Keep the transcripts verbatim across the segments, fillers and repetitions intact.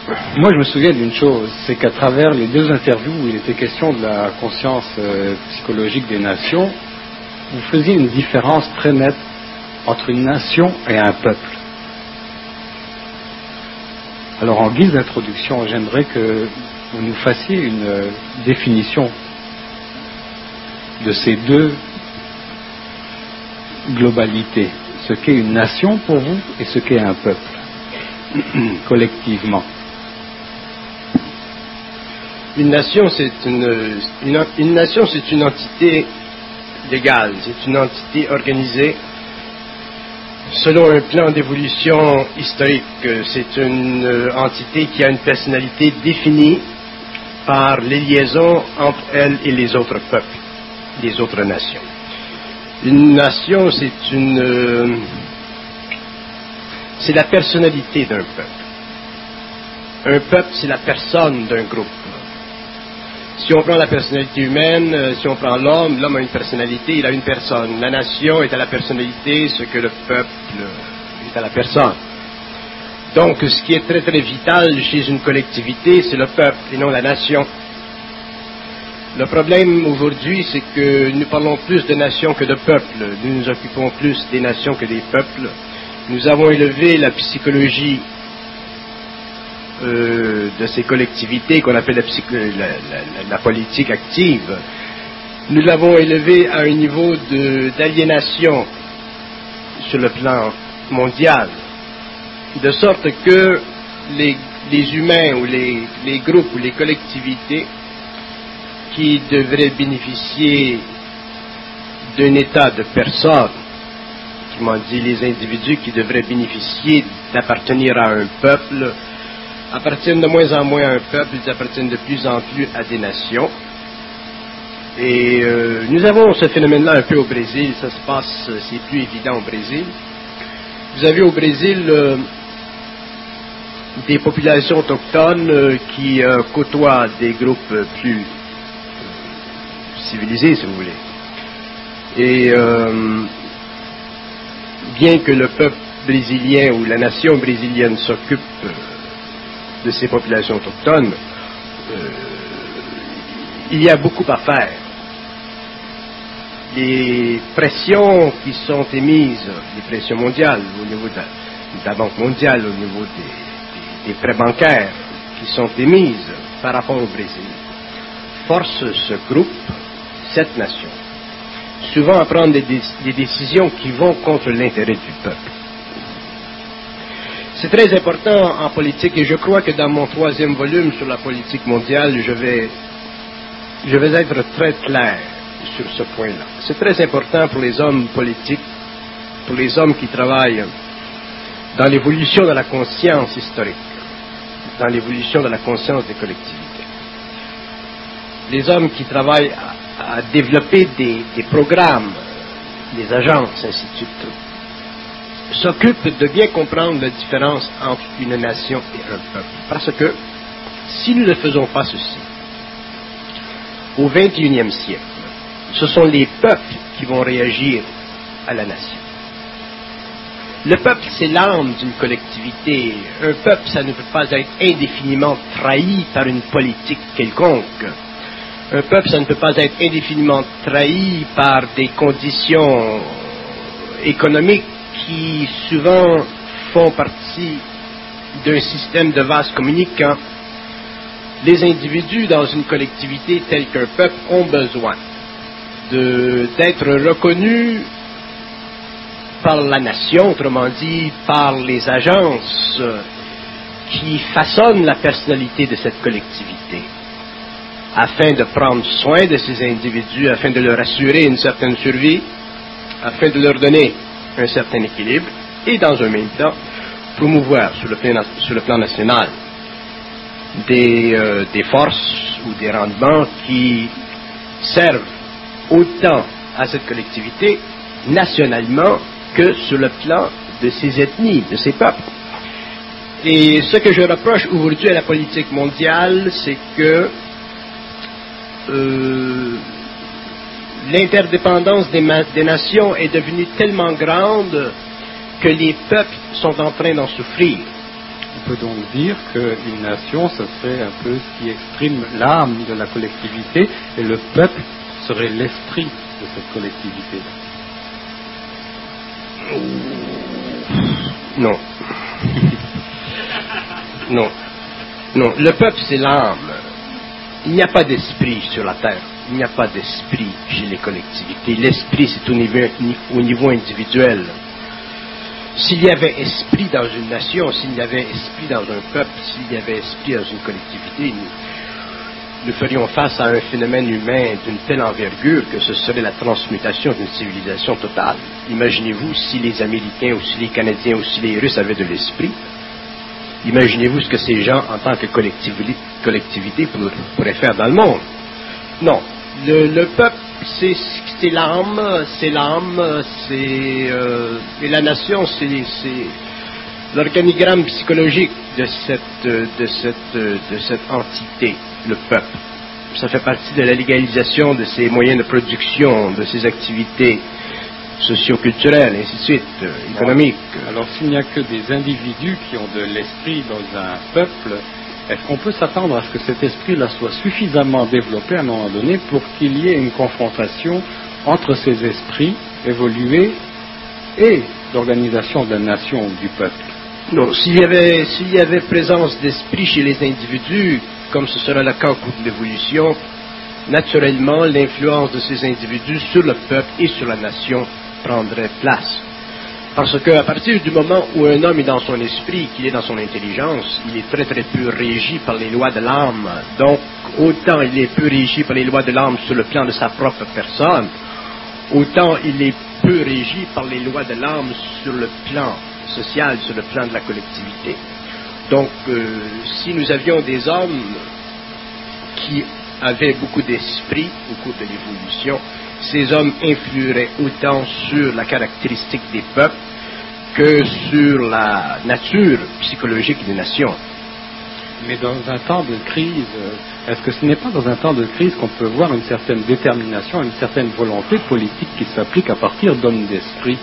Moi, je me souviens d'une chose, c'est qu'à travers les deux interviews où il était question de la conscience euh, psychologique des nations, vous faisiez une différence très nette entre une nation et un peuple. Alors, en guise d'introduction, j'aimerais que vous nous fassiez une euh, définition de ces deux globalités, ce qu'est une nation pour vous et ce qu'est un peuple, collectivement. Une nation, c'est une, une, une nation, c'est une entité légale, c'est une entité organisée selon un plan d'évolution historique. C'est une entité qui a une personnalité définie par les liaisons entre elle et les autres peuples, les autres nations. Une nation, c'est une, c'est la personnalité d'un peuple. Un peuple, c'est la personne d'un groupe. Si on prend la personnalité humaine, si on prend l'homme, l'homme a une personnalité, il a une personne. La nation est à la personnalité ce que le peuple est à la personne. Donc, ce qui est très très vital chez une collectivité, c'est le peuple et non la nation. Le problème aujourd'hui, c'est que nous parlons plus de nations que de peuples. Nous nous occupons plus des nations que des peuples. Nous avons élevé la psychologie Euh, de ces collectivités qu'on appelle la, psycho, la, la, la politique active, nous l'avons élevée à un niveau de, d'aliénation sur le plan mondial, de sorte que les, les humains ou les, les groupes ou les collectivités qui devraient bénéficier d'un état de personne, autrement dit les individus qui devraient bénéficier d'appartenir à un peuple, appartiennent de moins en moins à un peuple, ils appartiennent de plus en plus à des nations. Et euh, nous avons ce phénomène-là un peu au Brésil, ça se passe, c'est plus évident au Brésil. Vous avez au Brésil euh, des populations autochtones euh, qui euh, côtoient des groupes plus euh, civilisés, si vous voulez. Et euh, bien que le peuple brésilien ou la nation brésilienne s'occupe euh, de ces populations autochtones, euh, il y a beaucoup à faire. Les pressions qui sont émises, les pressions mondiales au niveau de la, de la Banque mondiale, au niveau des, des, des prêts bancaires qui sont émises par rapport au Brésil, forcent ce groupe, cette nation, souvent à prendre des, des décisions qui vont contre l'intérêt du peuple. C'est très important en politique et je crois que dans mon troisième volume sur la politique mondiale, je vais, je vais être très clair sur ce point-là. C'est très important pour les hommes politiques, pour les hommes qui travaillent dans l'évolution de la conscience historique, dans l'évolution de la conscience des collectivités. Les hommes qui travaillent à, à développer des, des programmes, des agences, ainsi de suite, s'occupe de bien comprendre la différence entre une nation et un peuple. Parce que si nous ne faisons pas ceci, au vingt et unième siècle, ce sont les peuples qui vont réagir à la nation. Le peuple, c'est l'âme d'une collectivité. Un peuple, ça ne peut pas être indéfiniment trahi par une politique quelconque. Un peuple, ça ne peut pas être indéfiniment trahi par des conditions économiques qui souvent font partie d'un système de vase communicant. Les individus dans une collectivité telle qu'un peuple ont besoin de, d'être reconnus par la nation, autrement dit par les agences qui façonnent la personnalité de cette collectivité, afin de prendre soin de ces individus, afin de leur assurer une certaine survie, afin de leur donner un certain équilibre, et dans un même temps, promouvoir sur le plan, sur le plan national des, euh, des forces ou des rendements qui servent autant à cette collectivité nationalement que sur le plan de ses ethnies, de ses peuples. Et ce que je reproche aujourd'hui à la politique mondiale, c'est que euh, l'interdépendance des, ma- des nations est devenue tellement grande que les peuples sont en train d'en souffrir. peut donc dire qu'une nation, ce serait un peu ce qui exprime l'âme de la collectivité, et le peuple serait l'esprit de cette collectivité. Non. Non. Non. Le peuple, c'est l'âme. Il n'y a pas d'esprit sur la terre. Il n'y a pas d'esprit chez les collectivités. L'esprit, c'est au niveau, au niveau individuel. S'il y avait esprit dans une nation, s'il y avait esprit dans un peuple, s'il y avait esprit dans une collectivité, nous, nous ferions face à un phénomène humain d'une telle envergure que ce serait la transmutation d'une civilisation totale. Imaginez-vous si les Américains ou si les Canadiens ou si les Russes avaient de l'esprit. Imaginez-vous ce que ces gens, en tant que collectivité, collectivité pour, pourraient faire dans le monde. Non. Le, le peuple, c'est, c'est l'âme, c'est l'âme, c'est... Euh, et la nation, c'est, c'est l'organigramme psychologique de cette, de, cette, de cette entité, le peuple. Ça fait partie de la légalisation de ses moyens de production, de ses activités socio-culturelles, ainsi de suite, euh, économiques. Alors, s'il n'y a que des individus qui ont de l'esprit dans un peuple, est-ce qu'on peut s'attendre à ce que cet esprit-là soit suffisamment développé à un moment donné pour qu'il y ait une confrontation entre ces esprits évolués et l'organisation de la nation ou du peuple? Non, s'il y avait, s'il y avait présence d'esprit chez les individus, comme ce sera le cas au cours de l'évolution, naturellement, l'influence de ces individus sur le peuple et sur la nation prendrait place. Parce qu'à partir du moment où un homme est dans son esprit, qu'il est dans son intelligence, il est très très peu régi par les lois de l'âme. Donc, autant il est peu régi par les lois de l'âme sur le plan de sa propre personne, autant il est peu régi par les lois de l'âme sur le plan social, sur le plan de la collectivité. Donc, euh, si nous avions des hommes qui avaient beaucoup d'esprit au cours de l'évolution, ces hommes influeraient autant sur la caractéristique des peuples que sur la nature psychologique des nations. Mais dans un temps de crise, est-ce que ce n'est pas dans un temps de crise qu'on peut voir une certaine détermination, une certaine volonté politique qui s'applique à partir d'hommes d'esprit?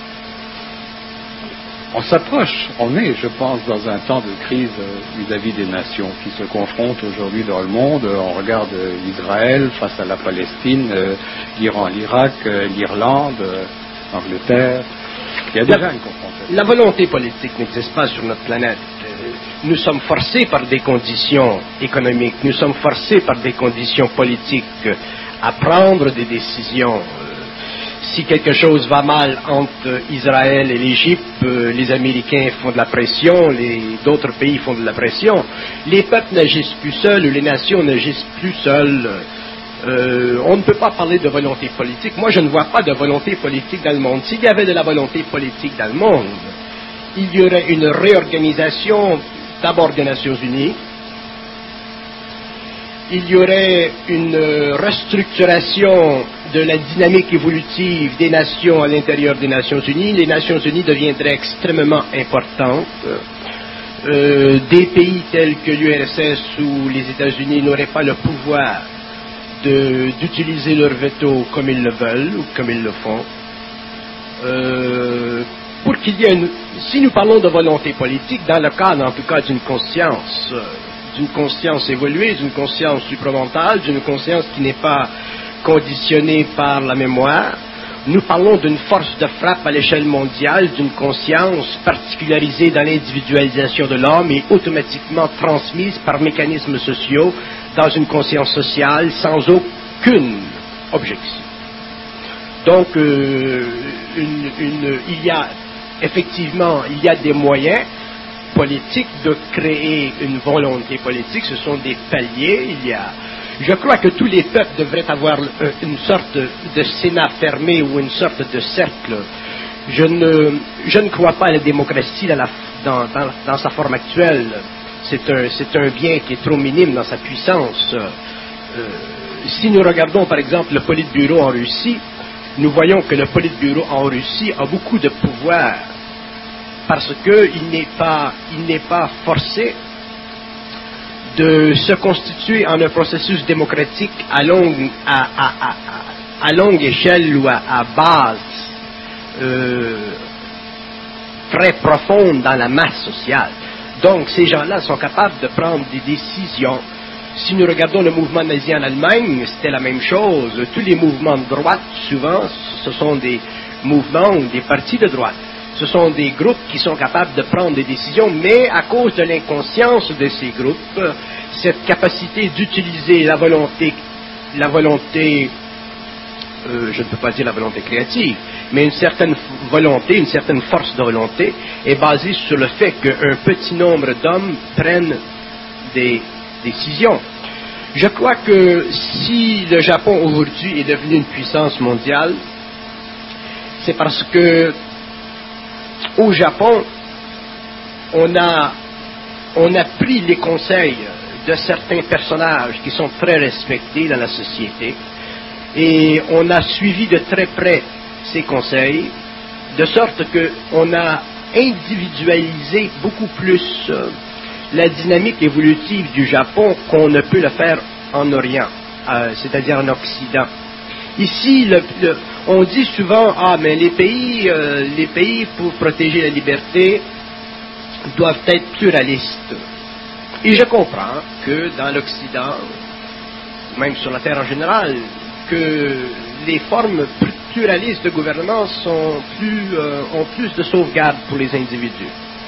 On s'approche, on est, je pense, dans un temps de crise vis-à-vis des nations qui se confrontent aujourd'hui dans le monde. On regarde Israël face à la Palestine, l'Iran, l'Irak, l'Irlande, l'Angleterre. Il y a déjà la, une confrontation. La volonté politique n'existe pas sur notre planète. Nous sommes forcés par des conditions économiques, nous sommes forcés par des conditions politiques à prendre des décisions. Si quelque chose va mal entre Israël et l'Égypte, les Américains font de la pression, les, d'autres pays font de la pression. Les peuples n'agissent plus seuls, les nations n'agissent plus seules. Euh, on ne peut pas parler de volonté politique. Moi, je ne vois pas de volonté politique dans le monde. S'il y avait de la volonté politique dans le monde, il y aurait une réorganisation d'abord des Nations Unies. Il y aurait une restructuration de la dynamique évolutive des nations à l'intérieur des Nations Unies. Les Nations Unies deviendraient extrêmement importantes. Euh, des pays tels que l'U R S S ou les États-Unis n'auraient pas le pouvoir de, d'utiliser leur veto comme ils le veulent ou comme ils le font. Euh, pour qu'il y ait une, si nous parlons de volonté politique, dans le cadre en tout cas d'une conscience, d'une conscience évoluée, d'une conscience supramentale, d'une conscience qui n'est pas conditionnée par la mémoire, nous parlons d'une force de frappe à l'échelle mondiale, d'une conscience particularisée dans l'individualisation de l'homme et automatiquement transmise par mécanismes sociaux dans une conscience sociale sans aucune objection. Donc, euh, une, une, il y a effectivement, il y a des moyens politiques de créer une volonté politique. Ce sont des paliers. Il y a, je crois que tous les peuples devraient avoir une sorte de sénat fermé ou une sorte de cercle. Je ne, je ne crois pas à la démocratie dans, la, dans, dans, dans sa forme actuelle. C'est un, c'est un bien qui est trop minime dans sa puissance. Euh, si nous regardons par exemple le Politburo en Russie, nous voyons que le Politburo en Russie a beaucoup de pouvoir parce qu'il n'est pas, il n'est pas forcé de se constituer en un processus démocratique à longue, à, à, à, à longue échelle ou à, à base euh, très profonde dans la masse sociale. Donc, ces gens-là sont capables de prendre des décisions. Si nous regardons le mouvement nazi en Allemagne, c'était la même chose. Tous les mouvements de droite, souvent, ce sont des mouvements ou des partis de droite. Ce sont des groupes qui sont capables de prendre des décisions, mais à cause de l'inconscience de ces groupes, cette capacité d'utiliser la volonté, la volonté, euh, je ne peux pas dire la volonté créative, mais une certaine volonté, une certaine force de volonté est basée sur le fait qu'un petit nombre d'hommes prennent des décisions. Je crois que si le Japon aujourd'hui est devenu une puissance mondiale, c'est parce que au Japon, on a, on a pris les conseils de certains personnages qui sont très respectés dans la société et on a suivi de très près ces conseils, de sorte qu'on a individualisé beaucoup plus euh, la dynamique évolutive du Japon qu'on ne peut le faire en Orient, euh, c'est-à-dire en Occident. Ici, le, le, on dit souvent, ah, mais les pays, euh, les pays pour protéger la liberté doivent être pluralistes. Et je comprends que dans l'Occident, même sur la Terre en général, que les formes pluralistes de gouvernement sont plus, euh, ont plus de sauvegarde pour les individus.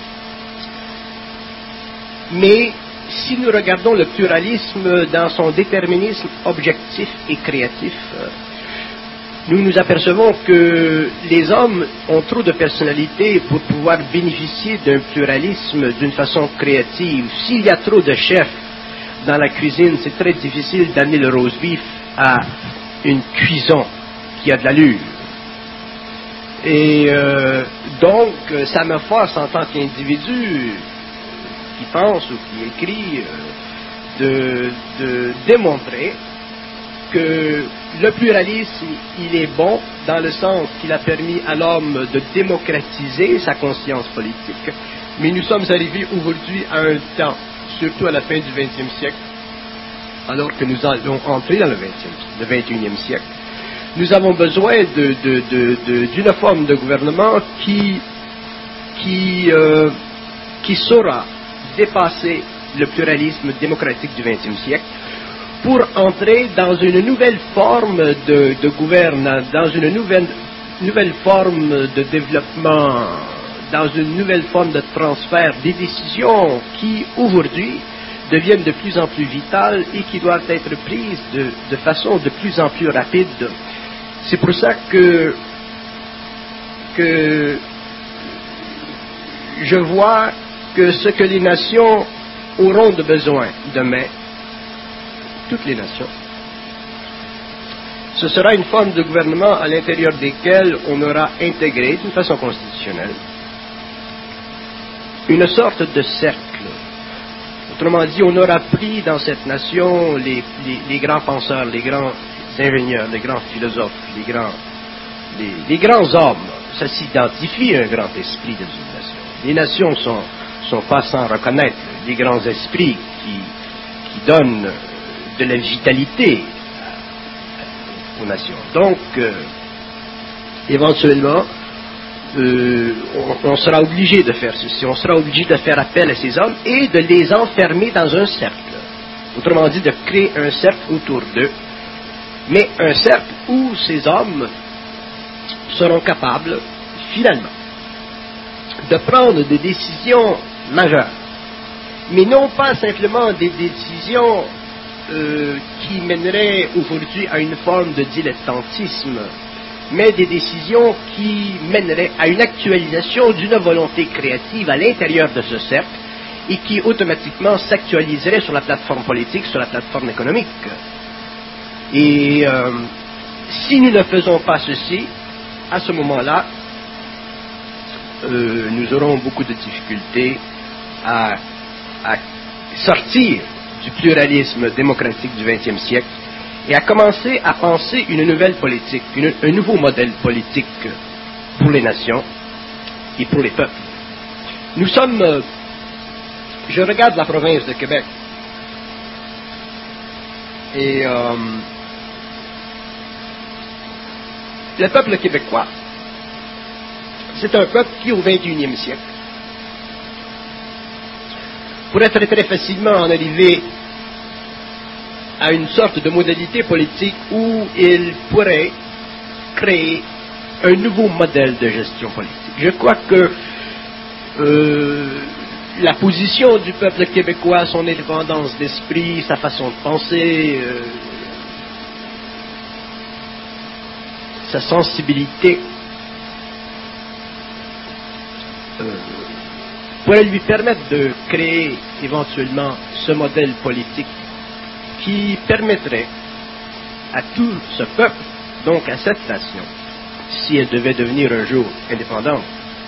Mais si nous regardons le pluralisme dans son déterminisme objectif et créatif, nous nous apercevons que les hommes ont trop de personnalité pour pouvoir bénéficier d'un pluralisme d'une façon créative. S'il y a trop de chefs dans la cuisine, c'est très difficile d'amener le roast beef à une cuisson qui a de l'allure. Et euh, donc, ça me force en tant qu'individu qui pense ou qui écrit euh, de, de démontrer que le pluralisme, il est bon dans le sens qu'il a permis à l'homme de démocratiser sa conscience politique. Mais nous sommes arrivés aujourd'hui à un temps, surtout à la fin du vingtième siècle, alors que nous allons entrer dans le vingtième, le vingt et unième siècle. Nous avons besoin de, de, de, de, d'une forme de gouvernement qui, qui, euh, qui saura dépasser le pluralisme démocratique du vingtième siècle pour entrer dans une nouvelle forme de, de gouvernance, dans une nouvelle, nouvelle forme de développement, dans une nouvelle forme de transfert des décisions qui, aujourd'hui, deviennent de plus en plus vitales et qui doivent être prises de, de façon de plus en plus rapide. C'est pour ça que, que je vois que ce que les nations auront de besoin demain, toutes les nations, ce sera une forme de gouvernement à l'intérieur desquelles on aura intégré d'une façon constitutionnelle une sorte de cercle. Autrement dit, on aura pris dans cette nation les, les, les grands penseurs, les grands ingénieurs, les grands philosophes, les grands, les, les grands hommes. Ça s'identifie à un grand esprit dans une nation. Les nations sont, sont pas sans reconnaître les grands esprits qui, qui donnent de la vitalité aux nations. Donc, euh, éventuellement, euh, on, on sera obligé de faire ceci, on sera obligé de faire appel à ces hommes et de les enfermer dans un cercle. Autrement dit, de créer un cercle autour d'eux, mais un cercle où ces hommes seront capables, finalement, de prendre des décisions majeures, mais non pas simplement des décisions euh, qui mèneraient aujourd'hui à une forme de dilettantisme, mais des décisions qui mèneraient à une actualisation d'une volonté créative à l'intérieur de ce cercle et qui automatiquement s'actualiserait sur la plateforme politique, sur la plateforme économique. Et euh, si nous ne faisons pas ceci, à ce moment-là, euh, nous aurons beaucoup de difficultés à, à sortir du pluralisme démocratique du vingtième siècle et à commencer à penser une nouvelle politique, une, un nouveau modèle politique pour les nations et pour les peuples. Nous sommes, euh, je regarde la province de Québec et euh, le peuple québécois, c'est un peuple qui, au vingt et unième siècle, pourrait très très facilement en arriver à une sorte de modalité politique où il pourrait créer un nouveau modèle de gestion politique. Je crois que euh, la position du peuple québécois, son indépendance d'esprit, sa façon de penser, euh, sa sensibilité euh, pourrait lui permettre de créer éventuellement ce modèle politique qui permettrait à tout ce peuple, donc à cette nation, si elle devait devenir un jour indépendante,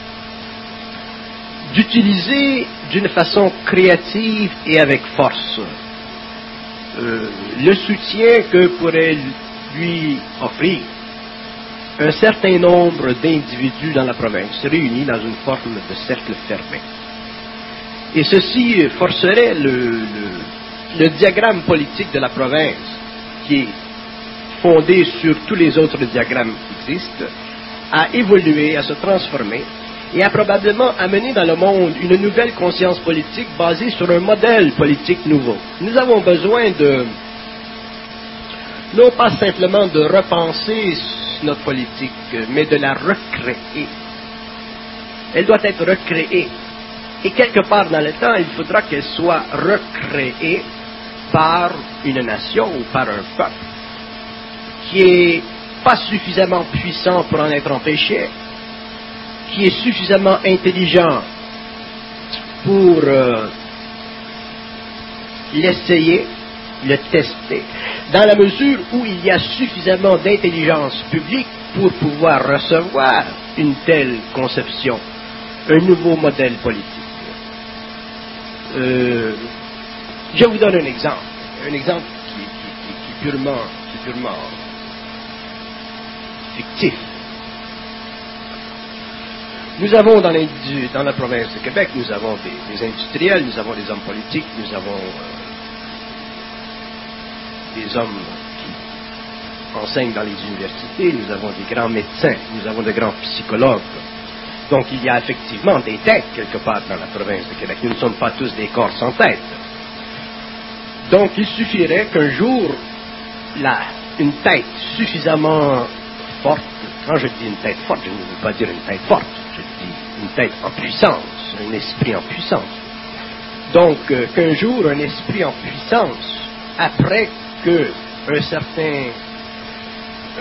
d'utiliser d'une façon créative et avec force euh, le soutien que pourrait lui offrir un certain nombre d'individus dans la province, réunis dans une forme de cercle fermé. Et ceci forcerait le, le, le diagramme politique de la province, qui est fondé sur tous les autres diagrammes qui existent, à évoluer, à se transformer, et a probablement amené dans le monde une nouvelle conscience politique basée sur un modèle politique nouveau. Nous avons besoin de, non pas simplement de repenser notre politique, mais de la recréer. Elle doit être recréée. Et quelque part dans le temps, il faudra qu'elle soit recréée par une nation ou par un peuple qui est pas suffisamment puissant pour en être empêché, qui est suffisamment intelligent pour euh, l'essayer, le tester, dans la mesure où il y a suffisamment d'intelligence publique pour pouvoir recevoir une telle conception, un nouveau modèle politique. Euh, je vous donne un exemple, un exemple qui, qui, qui, qui est purement, qui est purement fictif. Nous avons dans, dans la province de Québec, nous avons des, des industriels, nous avons des hommes politiques, nous avons euh, des hommes qui enseignent dans les universités, nous avons des grands médecins, nous avons de grands psychologues. Donc il y a effectivement des têtes quelque part dans la province de Québec. Nous ne sommes pas tous des corps sans tête. Donc il suffirait qu'un jour, là, une tête suffisamment forte, quand je dis une tête forte, je ne veux pas dire une tête forte, je dis une tête en puissance, un esprit en puissance. Donc euh, qu'un jour, un esprit en puissance, après que un certain euh,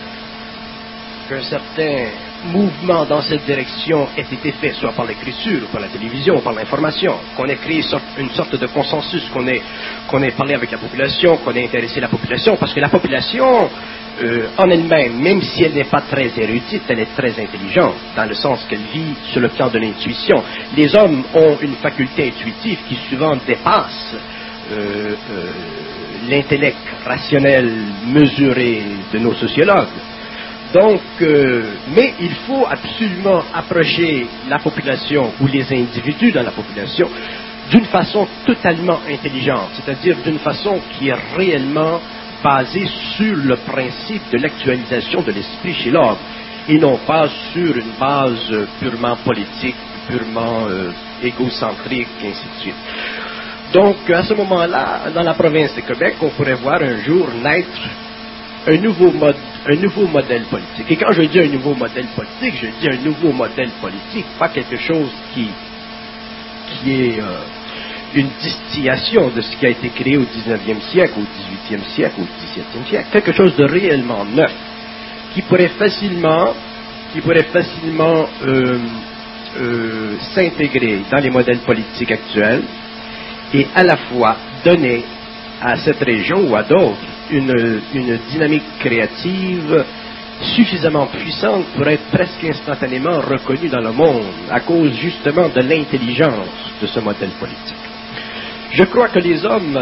qu'un certain mouvement dans cette direction ait été fait, soit par l'écriture, ou par la télévision, ou par l'information, qu'on ait créé une sorte de consensus, qu'on ait, qu'on ait parlé avec la population, qu'on ait intéressé la population, parce que la population, euh, en elle-même, même si elle n'est pas très érudite, elle est très intelligente, dans le sens qu'elle vit sur le plan de l'intuition. Les hommes ont une faculté intuitive qui souvent dépasse euh, euh, l'intellect rationnel mesuré de nos sociologues. Donc, euh, mais il faut absolument approcher la population ou les individus dans la population d'une façon totalement intelligente, c'est-à-dire d'une façon qui est réellement basée sur le principe de l'actualisation de l'esprit chez l'homme et non pas sur une base purement politique, purement euh, égocentrique, et ainsi de suite. Donc, à ce moment-là, dans la province de Québec, on pourrait voir un jour naître un nouveau mode, un nouveau modèle politique. Et quand je dis un nouveau modèle politique, je dis un nouveau modèle politique, pas quelque chose qui, qui est euh, une distillation de ce qui a été créé au dix-neuvième siècle, au dix-huitième siècle, au dix-septième siècle, quelque chose de réellement neuf, qui pourrait facilement, qui pourrait facilement euh, euh, s'intégrer dans les modèles politiques actuels et à la fois donner à cette région ou à d'autres Une, une dynamique créative suffisamment puissante pour être presque instantanément reconnue dans le monde à cause justement de l'intelligence de ce modèle politique. Je crois que les hommes,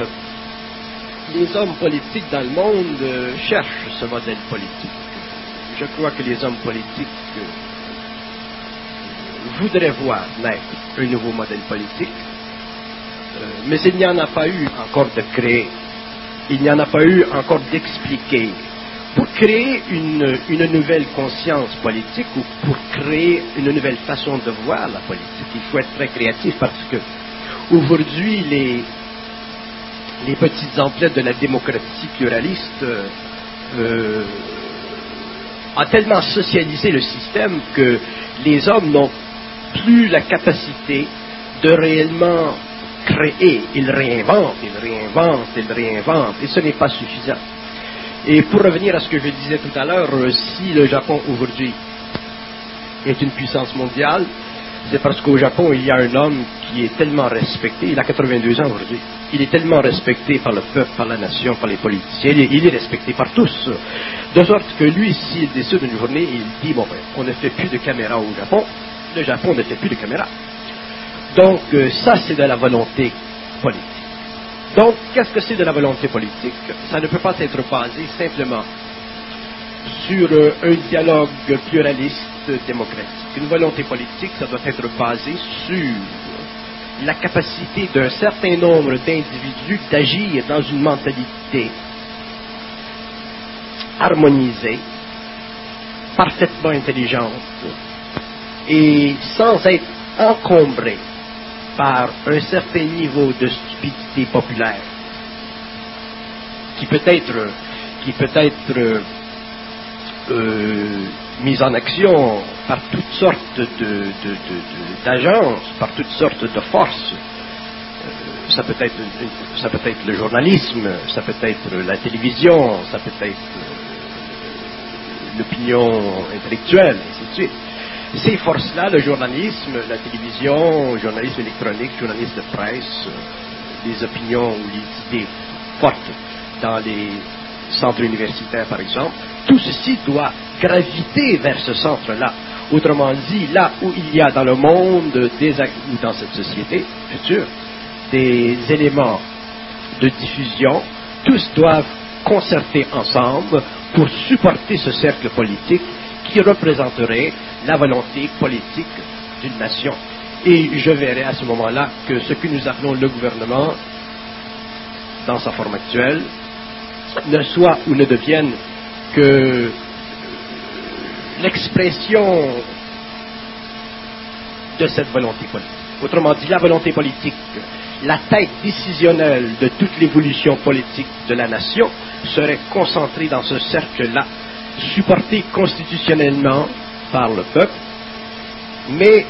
les hommes politiques dans le monde euh, cherchent ce modèle politique. Je crois que les hommes politiques euh, voudraient voir naître un nouveau modèle politique, euh, mais il n'y en a pas eu encore de créé. Il n'y en a pas eu encore d'expliquer. Pour créer une, une nouvelle conscience politique ou pour créer une nouvelle façon de voir la politique, il faut être très créatif parce que Aujourd'hui, les, les petites emplettes de la démocratie pluraliste euh, ont tellement socialisé le système que les hommes n'ont plus la capacité de réellement créer. Ils réinventent, ils réinventent, ils réinventent, et ce n'est pas suffisant. Et pour revenir à ce que je disais tout à l'heure, si le Japon aujourd'hui est une puissance mondiale, c'est parce qu'au Japon, il y a un homme qui est tellement respecté, il a quatre-vingt-deux ans aujourd'hui, il est tellement respecté par le peuple, par la nation, par les politiciens, il est, il est respecté par tous. De sorte que lui, s'il décide une journée, il dit, bon ben, on ne fait plus de caméras au Japon, le Japon ne fait plus de caméras. Donc, euh, ça, c'est de la volonté politique. Donc, qu'est-ce que c'est de la volonté politique? Ça ne peut pas être basé simplement sur euh, un dialogue pluraliste démocratique. Une volonté politique, ça doit être basé sur la capacité d'un certain nombre d'individus d'agir dans une mentalité harmonisée, parfaitement intelligente, et sans être encombré par un certain niveau de stupidité populaire qui peut être, qui peut être euh, mise en action par toutes sortes de, de, de, de, d'agences, par toutes sortes de forces. Euh, ça peut être, ça peut être le journalisme, ça peut être la télévision, ça peut être euh, l'opinion intellectuelle, et ainsi de suite. Ces forces-là, le journalisme, la télévision, le journalisme électronique, le journalisme de presse, euh, les opinions ou les idées fortes dans les centres universitaires, par exemple, tout ceci doit graviter vers ce centre-là. Autrement dit, là où il y a dans le monde, des, ou dans cette société future, des éléments de diffusion, tous doivent concerter ensemble pour supporter ce cercle politique qui représenterait la volonté politique d'une nation. Et je verrai à ce moment-là que ce que nous appelons le gouvernement, dans sa forme actuelle, ne soit ou ne devienne que l'expression de cette volonté politique. Autrement dit, la volonté politique, la tête décisionnelle de toute l'évolution politique de la nation serait concentrée dans ce cercle-là, supporté constitutionnellement par le peuple, mais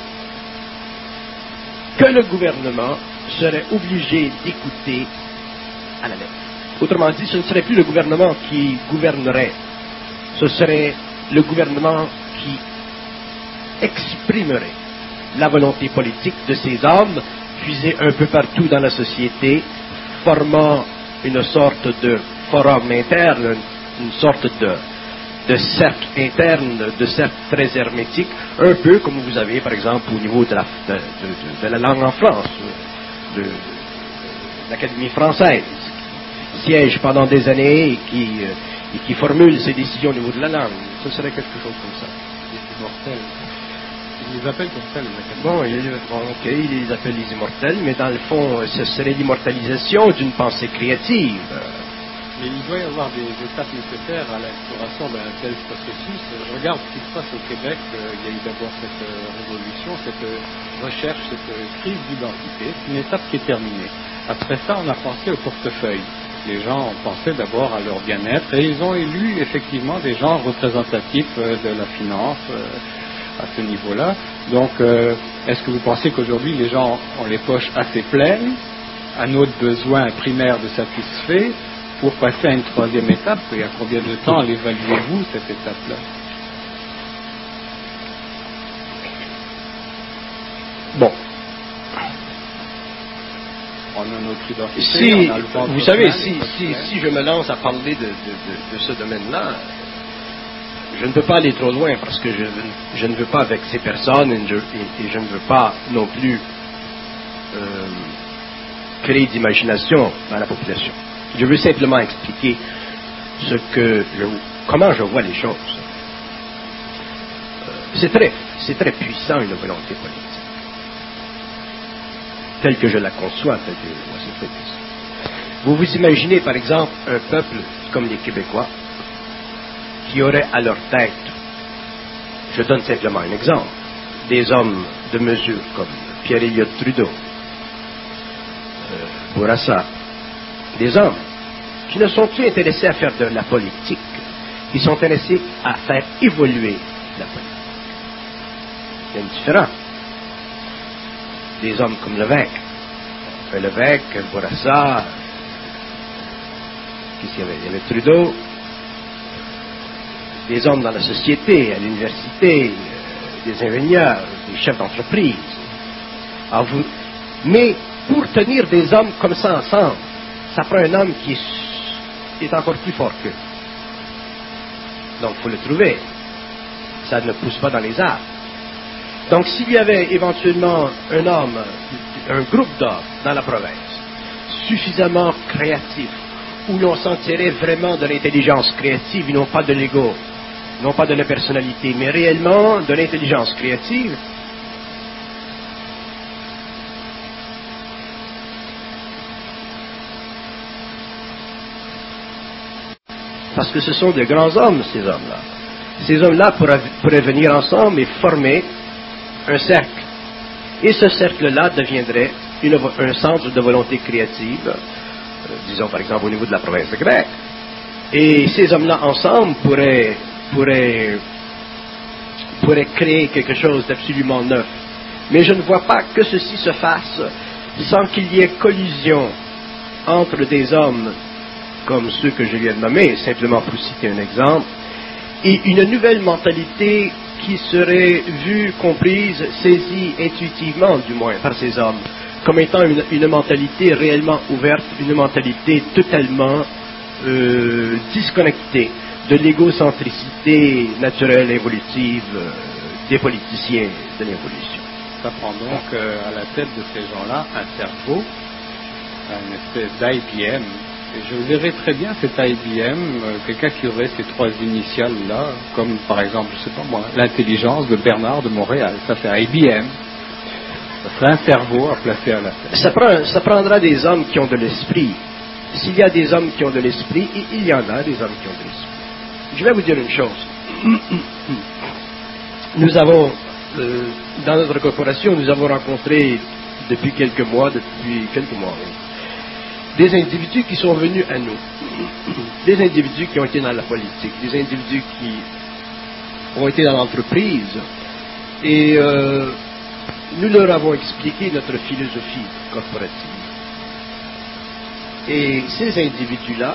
que le gouvernement serait obligé d'écouter à la lettre. Autrement dit, ce ne serait plus le gouvernement qui gouvernerait, ce serait le gouvernement qui exprimerait la volonté politique de ces hommes, puisés un peu partout dans la société, formant une sorte de forum interne, une sorte de, de cercle interne, de cercle très hermétique, un peu comme vous avez par exemple au niveau de la, de, de, de la langue en France, de, de l'Académie française, qui siège pendant des années et qui, et qui formule ses décisions au niveau de la langue. Ce serait quelque chose comme ça. Les immortels. Ils les appellent comme ça, les académiques. Bon, il, bon, ok, ils les appellent les immortels, mais dans le fond, ce serait l'immortalisation d'une pensée créative. Mais il doit y avoir des étapes nécessaires à l'instauration d'un tel processus. Je regarde ce qui se passe au Québec. Il y a eu d'abord cette révolution, cette recherche, cette crise d'identité. C'est une étape qui est terminée. Après ça, on a pensé au portefeuille. Les gens ont pensé d'abord à leur bien-être et ils ont élu effectivement des gens représentatifs de la finance à ce niveau-là. Donc, euh, est-ce que vous pensez qu'aujourd'hui les gens ont les poches assez pleines, un autre besoin primaire de satisfait, pour passer à une troisième étape? Il y a combien de temps l'évaluez-vous, cette étape-là? Bon. On a notre identité, si, on a le ventre vous savez, plein, si, si, si je me lance à parler de, de, de, de ce domaine-là, je ne peux pas aller trop loin parce que je, je ne veux pas vexer personne et je, et, et je ne veux pas non plus euh, créer d'imagination dans la population. Je veux simplement expliquer ce que je, comment je vois les choses. Euh, c'est très, c'est très puissant une volonté politique. Telle que je la conçois, telle que moi c'est très puissant. Vous vous imaginez par exemple un peuple comme les Québécois qui aurait à leur tête, je donne simplement un exemple, des hommes de mesure comme Pierre Elliott Trudeau, Bourassa, des hommes qui ne sont plus intéressés à faire de la politique, qui sont intéressés à faire évoluer la politique. Il y a une différence. Des hommes comme Lévesque, enfin, Lévesque, Bourassa, qu'est-ce qu'il y avait? Il y avait Trudeau, des hommes dans la société, à l'université, euh, des ingénieurs, des chefs d'entreprise. Alors vous, mais pour tenir des hommes comme ça ensemble, ça prend un homme qui est, qui est encore plus fort qu'eux. Donc il faut le trouver. Ça ne pousse pas dans les arbres. Donc s'il y avait éventuellement un homme, un groupe d'hommes dans la province, suffisamment créatif, où l'on sentirait vraiment de l'intelligence créative, et non pas de l'ego, non pas de la personnalité, mais réellement de l'intelligence créative, parce que ce sont de grands hommes, ces hommes-là. Ces hommes-là pourraient, pourraient venir ensemble et former un cercle. Et ce cercle-là deviendrait une, un centre de volonté créative, euh, disons par exemple au niveau de la province grecque. Et ces hommes-là ensemble pourraient, pourraient, pourraient créer quelque chose d'absolument neuf. Mais je ne vois pas que ceci se fasse sans qu'il y ait collision entre des hommes comme ceux que je viens de nommer, simplement pour citer un exemple, et une nouvelle mentalité qui serait vue, comprise, saisie intuitivement, du moins, par ces hommes, comme étant une, une mentalité réellement ouverte, une mentalité totalement euh, disconnectée de l'égocentricité naturelle, évolutive euh, des politiciens de l'évolution. Ça prend donc euh, à la tête de ces gens-là un cerveau, une espèce d'I B M. Et je verrais très bien cet I B M, euh, quelqu'un qui aurait ces trois initiales-là, comme par exemple, je sais pas moi, l'intelligence de Bernard de Montréal. Ça fait I B M. Ça serait un cerveau à placer à la tête. Ça, prend, ça prendra des hommes qui ont de l'esprit. S'il y a des hommes qui ont de l'esprit, et il y en a des hommes qui ont de l'esprit. Je vais vous dire une chose. Nous avons, euh, dans notre corporation, nous avons rencontré depuis quelques mois, depuis quelques mois, oui, des individus qui sont venus à nous, des individus qui ont été dans la politique, des individus qui ont été dans l'entreprise, et euh, nous leur avons expliqué notre philosophie corporative. Et ces individus-là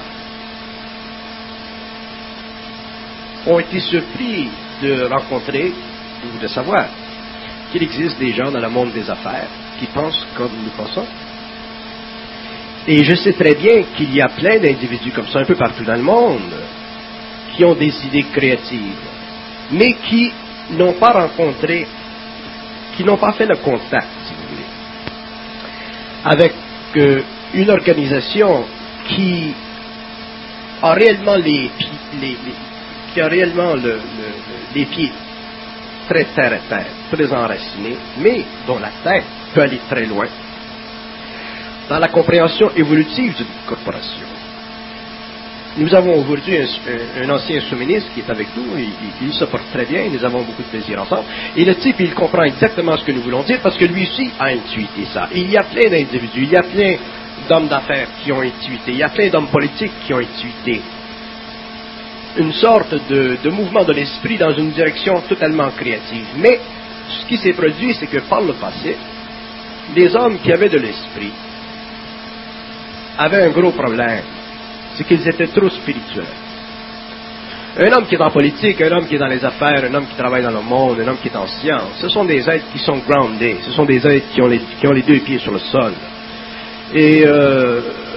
ont été surpris de rencontrer ou de savoir qu'il existe des gens dans le monde des affaires qui pensent comme nous pensons. Et je sais très bien qu'il y a plein d'individus comme ça un peu partout dans le monde qui ont des idées créatives, mais qui n'ont pas rencontré, qui n'ont pas fait le contact, si vous voulez, avec euh, une organisation qui a réellement les, les, les qui a réellement le, le, le, les pieds très terre à terre, très enracinés, mais dont la tête peut aller très loin dans la compréhension évolutive d'une corporation. Nous avons aujourd'hui un, un, un ancien sous-ministre qui est avec nous, et, et, il se porte très bien, et nous avons beaucoup de plaisir ensemble, et le type, il comprend exactement ce que nous voulons dire, parce que lui aussi a intuité ça. Et il y a plein d'individus, il y a plein d'hommes d'affaires qui ont intuité, il y a plein d'hommes politiques qui ont intuité une sorte de, de mouvement de l'esprit dans une direction totalement créative. Mais ce qui s'est produit, c'est que par le passé, les hommes qui avaient de l'esprit avaient un gros problème, c'est qu'ils étaient trop spirituels. Un homme qui est en politique, un homme qui est dans les affaires, un homme qui travaille dans le monde, un homme qui est en science, ce sont des êtres qui sont groundés, ce sont des êtres qui ont les, qui ont les deux pieds sur le sol. Et euh,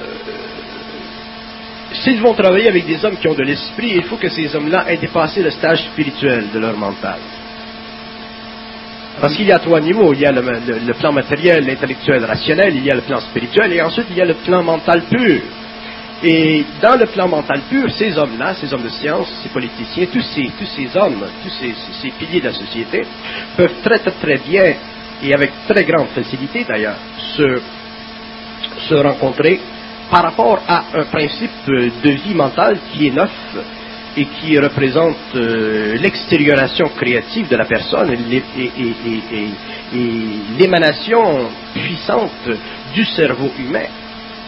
s'ils vont travailler avec des hommes qui ont de l'esprit, il faut que ces hommes-là aient dépassé le stage spirituel de leur mental. Parce qu'il y a trois niveaux. Il y a le, le, le plan matériel, l'intellectuel, rationnel, il y a le plan spirituel, et ensuite il y a le plan mental pur. Et dans le plan mental pur, ces hommes-là, ces hommes de science, ces politiciens, tous ces, tous ces hommes, tous ces, ces piliers de la société, peuvent très très très bien, et avec très grande facilité d'ailleurs, se, se rencontrer par rapport à un principe de vie mentale qui est neuf, et qui représente euh, l'extérioration créative de la personne et, et, et, et, et l'émanation puissante du cerveau humain.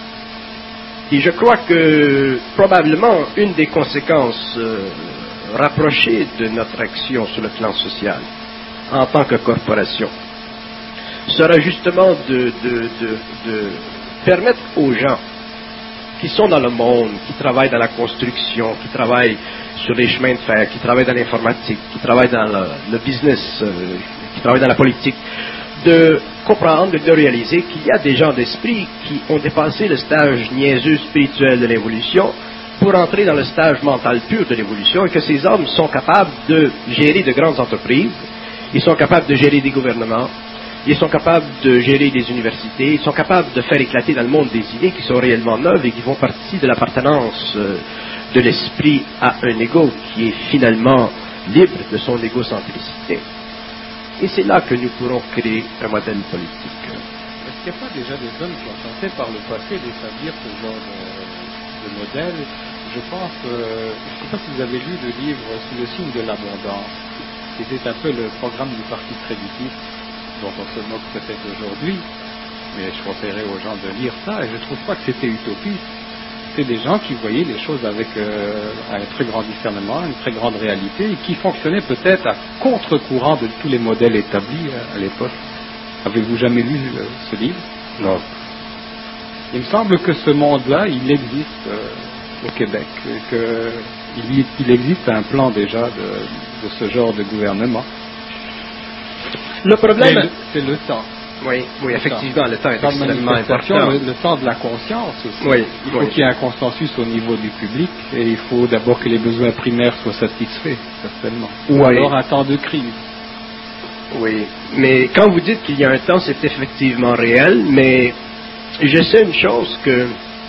Et je crois que probablement une des conséquences euh, rapprochées de notre action sur le plan social en tant que corporation sera justement de, de, de, de permettre aux gens qui sont dans le monde, qui travaillent dans la construction, qui travaillent sur les chemins de fer, qui travaillent dans l'informatique, qui travaillent dans le, le business, euh, qui travaillent dans la politique, de comprendre, de réaliser qu'il y a des gens d'esprit qui ont dépassé le stage niaiseux spirituel de l'évolution pour entrer dans le stage mental pur de l'évolution et que ces hommes sont capables de gérer de grandes entreprises, ils sont capables de gérer des gouvernements, ils sont capables de gérer des universités, ils sont capables de faire éclater dans le monde des idées qui sont réellement neuves et qui font partie de l'appartenance euh, de l'esprit à un ego qui est finalement libre de son égocentricité. Et c'est là que nous pourrons créer un modèle politique. Est-ce qu'il n'y a pas déjà des hommes qui ont tenté par le passé d'établir ce genre de, de modèle? Je pense, euh, je ne sais pas si vous avez lu le livre Sous le signe de l'abondance, qui était un peu le programme du Parti créditif, dont on se moque peut-être aujourd'hui, mais je conseillerais aux gens de lire ça, et je ne trouve pas que c'était utopiste. C'est des gens qui voyaient les choses avec euh, un très grand discernement, une très grande réalité, et qui fonctionnaient peut-être à contre-courant de tous les modèles établis euh, à l'époque. Avez-vous jamais lu euh, ce livre? Non. Il me semble que ce monde-là, il existe euh, au Québec, qu'il il existe un plan déjà de, de ce genre de gouvernement. Le problème, c'est le temps. Oui, oui, effectivement, le temps est le temps extrêmement important. Le, le temps de la conscience aussi. Oui, il faut oui. qu'il y ait un consensus au niveau du public et il faut d'abord que les besoins primaires soient satisfaits, certainement. Ou oui. alors un temps de crise. Oui, mais quand vous dites qu'il y a un temps, c'est effectivement réel, mais je sais une chose que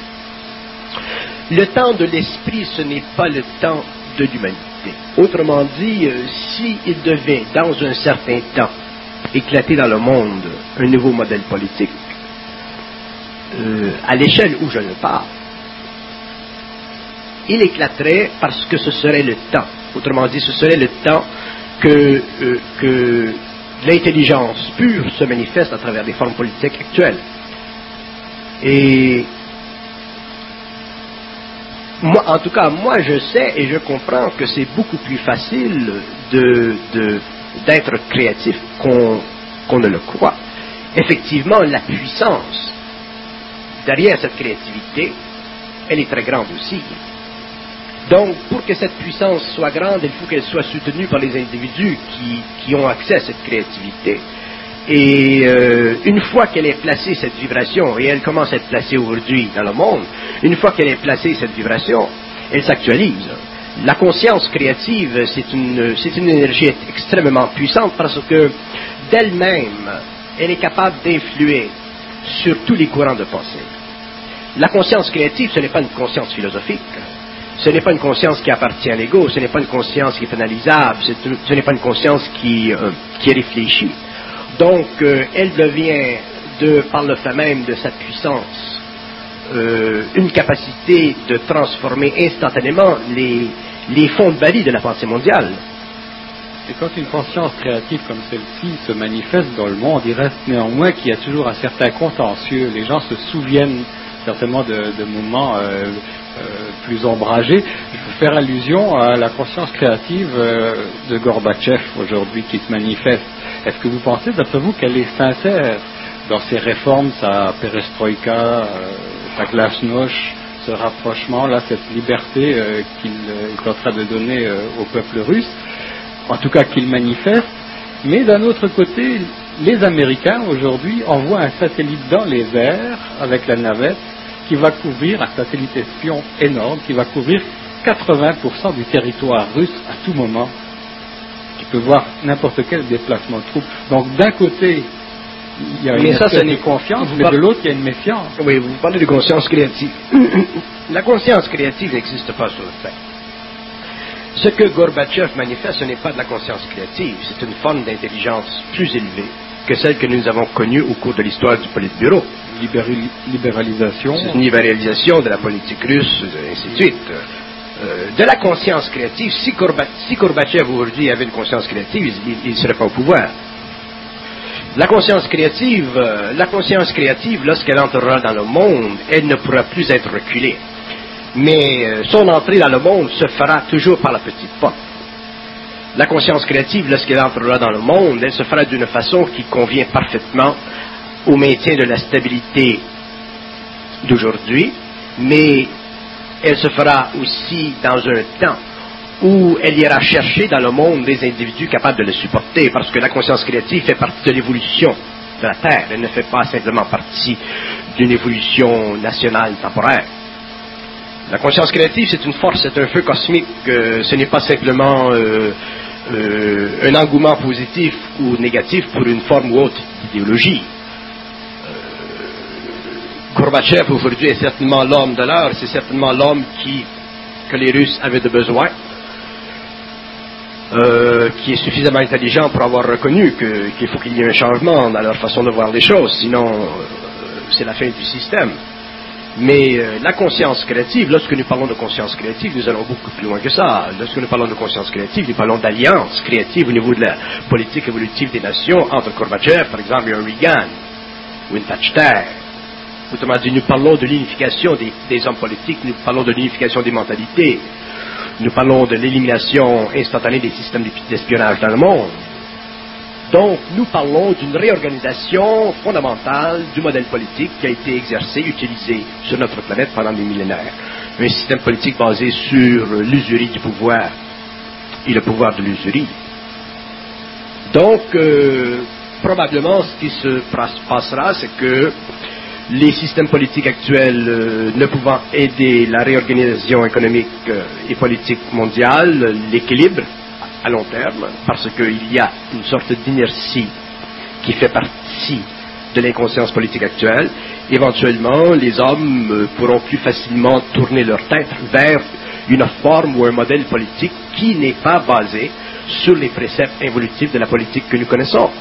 le temps de l'esprit, ce n'est pas le temps de l'humanité. Autrement dit, euh, s'il devait, dans un certain temps, éclater dans le monde un nouveau modèle politique, euh, à l'échelle où je le parle, il éclaterait parce que ce serait le temps. Autrement dit, ce serait le temps que, euh, que l'intelligence pure se manifeste à travers les formes politiques actuelles. Et moi, en tout cas, moi je sais et je comprends que c'est beaucoup plus facile de, de, d'être créatif qu'on, qu'on ne le croit. Effectivement, la puissance derrière cette créativité, elle est très grande aussi. Donc, pour que cette puissance soit grande, il faut qu'elle soit soutenue par les individus qui, qui ont accès à cette créativité. Et euh, une fois qu'elle est placée, cette vibration, et elle commence à être placée aujourd'hui dans le monde, une fois qu'elle est placée, cette vibration, elle s'actualise. La conscience créative, c'est une, c'est une énergie extrêmement puissante parce que d'elle-même, elle est capable d'influer sur tous les courants de pensée. La conscience créative, ce n'est pas une conscience philosophique. Ce n'est pas une conscience qui appartient à l'ego, ce n'est pas une conscience qui est analysable, une, ce n'est pas une conscience qui, euh, qui est réfléchie. Donc, euh, elle devient, de, par le fait même de sa puissance, euh, une capacité de transformer instantanément les, les fonds de baril de la pensée mondiale. Et quand une conscience créative comme celle-ci se manifeste dans le monde, il reste néanmoins qu'il y a toujours un certain contentieux. Les gens se souviennent certainement de, de moments euh, euh, plus ombragés. Je veux faire allusion à la conscience créative euh, de Gorbatchev aujourd'hui qui se manifeste. Est-ce que vous pensez, d'après vous, qu'elle est sincère dans ses réformes, sa perestroïka, euh, sa glasnost, ce rapprochement-là, cette liberté euh, qu'il est en train de donner euh, au peuple russe, en tout cas qu'il manifeste, mais d'un autre côté, les Américains aujourd'hui envoient un satellite dans les airs avec la navette qui va couvrir, un satellite espion énorme, qui va couvrir quatre-vingts pour cent du territoire russe à tout moment, qui peut voir n'importe quel déplacement de troupes. Donc d'un côté, il y a une mais ça, espèce ça de confiance, mais par... de l'autre, il y a une méfiance. Oui, vous parlez de conscience créative. La conscience créative n'existe pas sur le fait. Ce que Gorbatchev manifeste, ce n'est pas de la conscience créative, c'est une forme d'intelligence plus élevée que celle que nous avons connue au cours de l'histoire du Politburo. Libéri- libéralisation. C'est une libéralisation de la politique russe, et ainsi de suite. Euh, de la conscience créative, si, Gorba- si Gorbatchev aujourd'hui avait une conscience créative, il ne serait pas au pouvoir. La conscience créative, euh, la conscience créative, lorsqu'elle entrera dans le monde, elle ne pourra plus être reculée. Mais euh, son entrée dans le monde se fera toujours par la petite porte. La conscience créative, lorsqu'elle entrera dans le monde, elle se fera d'une façon qui convient parfaitement au maintien de la stabilité d'aujourd'hui, mais elle se fera aussi dans un temps où elle ira chercher dans le monde des individus capables de le supporter, parce que la conscience créative fait partie de l'évolution de la Terre. Elle ne fait pas simplement partie d'une évolution nationale temporaire. La conscience créative, c'est une force, c'est un feu cosmique. Euh, ce n'est pas simplement euh, euh, un engouement positif ou négatif pour une forme ou autre d'idéologie. Gorbatchev, aujourd'hui, est certainement l'homme de l'heure, c'est certainement l'homme qui, que les Russes avaient de besoin, euh, qui est suffisamment intelligent pour avoir reconnu que, qu'il faut qu'il y ait un changement dans leur façon de voir les choses, sinon euh, c'est la fin du système. Mais euh, la conscience créative, lorsque nous parlons de conscience créative, nous allons beaucoup plus loin que ça. Lorsque nous parlons de conscience créative, nous parlons d'alliance créative au niveau de la politique évolutive des nations, entre Gorbatchev, par exemple, et un Reagan, ou une Thatcher. Autrement dit, nous parlons de l'unification des, des hommes politiques, nous parlons de l'unification des mentalités, nous parlons de l'élimination instantanée des systèmes d'espionnage dans le monde. Donc, nous parlons d'une réorganisation fondamentale du modèle politique qui a été exercé, utilisé sur notre planète pendant des millénaires. Un système politique basé sur l'usurie du pouvoir et le pouvoir de l'usurie. Donc, euh, probablement, ce qui se passera, c'est que les systèmes politiques actuels euh, ne pouvant aider la réorganisation économique euh, et politique mondiale, l'équilibre à long terme, parce qu'il y a une sorte d'inertie qui fait partie de l'inconscience politique actuelle, éventuellement, les hommes euh, pourront plus facilement tourner leur tête vers une forme ou un modèle politique qui n'est pas basé sur les préceptes évolutifs de la politique que nous connaissons.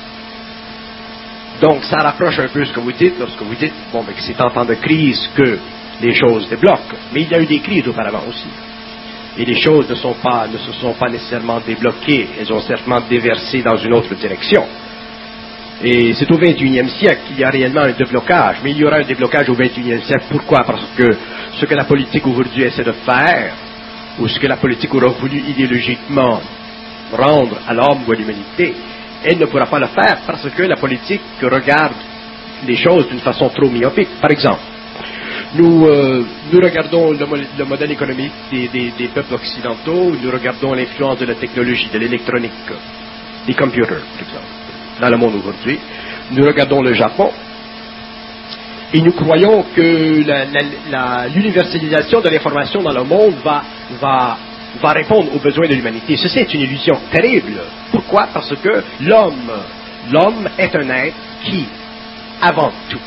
Donc, ça rapproche un peu ce que vous dites lorsque vous dites, bon, ben, que c'est en temps de crise que les choses débloquent. Mais il y a eu des crises auparavant aussi. Et les choses ne, sont pas, ne se sont pas nécessairement débloquées. Elles ont certainement déversé dans une autre direction. Et c'est au vingt et unième siècle qu'il y a réellement un déblocage. Mais il y aura un déblocage au vingt et unième siècle. Pourquoi? Parce que ce que la politique aujourd'hui essaie de faire, ou ce que la politique aura voulu idéologiquement rendre à l'homme ou à l'humanité, elle ne pourra pas le faire parce que la politique regarde les choses d'une façon trop myopique. Par exemple, nous, euh, nous regardons le, le modèle économique des, des, des peuples occidentaux, nous regardons l'influence de la technologie, de l'électronique, des computers, par exemple, dans le monde aujourd'hui. Nous regardons le Japon et nous croyons que la, la, la, l'universalisation de l'information dans le monde va, va va répondre aux besoins de l'humanité. Ceci est une illusion terrible. Pourquoi? Parce que l'homme, l'homme est un être qui, avant tout,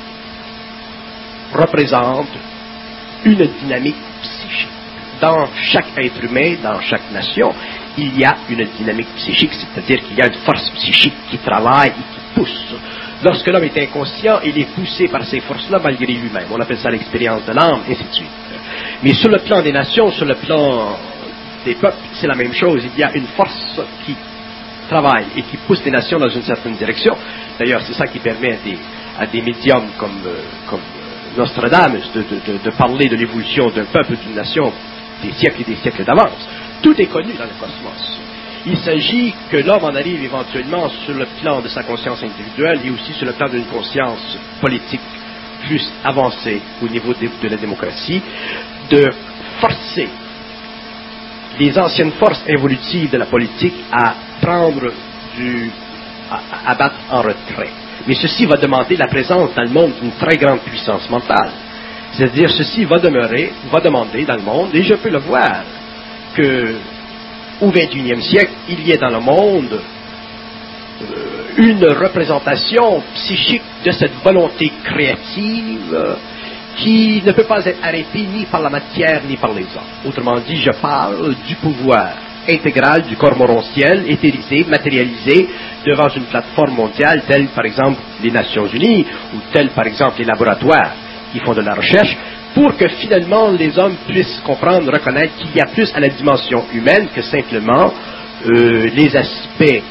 représente une dynamique psychique. Dans chaque être humain, dans chaque nation, il y a une dynamique psychique, c'est-à-dire qu'il y a une force psychique qui travaille et qui pousse. Lorsque l'homme est inconscient, il est poussé par ces forces-là malgré lui-même. On appelle ça l'expérience de l'âme, et ainsi de suite. Mais sur le plan des nations, sur le plan des peuples, c'est la même chose. Il y a une force qui travaille et qui pousse les nations dans une certaine direction. D'ailleurs, c'est ça qui permet à des, à des médiums comme, euh, comme euh, Nostradamus de, de, de, de parler de l'évolution d'un peuple, d'une nation, des siècles et des siècles d'avance. Tout est connu dans le cosmos. Il s'agit que l'homme en arrive éventuellement sur le plan de sa conscience individuelle et aussi sur le plan d'une conscience politique plus avancée au niveau de, de la démocratie, de forcer les anciennes forces évolutives de la politique à prendre du, à, à battre en retrait. Mais ceci va demander la présence dans le monde d'une très grande puissance mentale. C'est-à-dire, ceci va demeurer, va demander dans le monde, et je peux le voir, que au vingt et unième siècle, il y ait dans le monde euh, une représentation psychique de cette volonté créative euh, qui ne peut pas être arrêtée ni par la matière ni par les hommes. Autrement dit, je parle du pouvoir intégral du corps morontiel, éthérisé, matérialisé devant une plateforme mondiale telle par exemple les Nations Unies ou telle par exemple les laboratoires qui font de la recherche, pour que finalement les hommes puissent comprendre, reconnaître qu'il y a plus à la dimension humaine que simplement euh, les aspects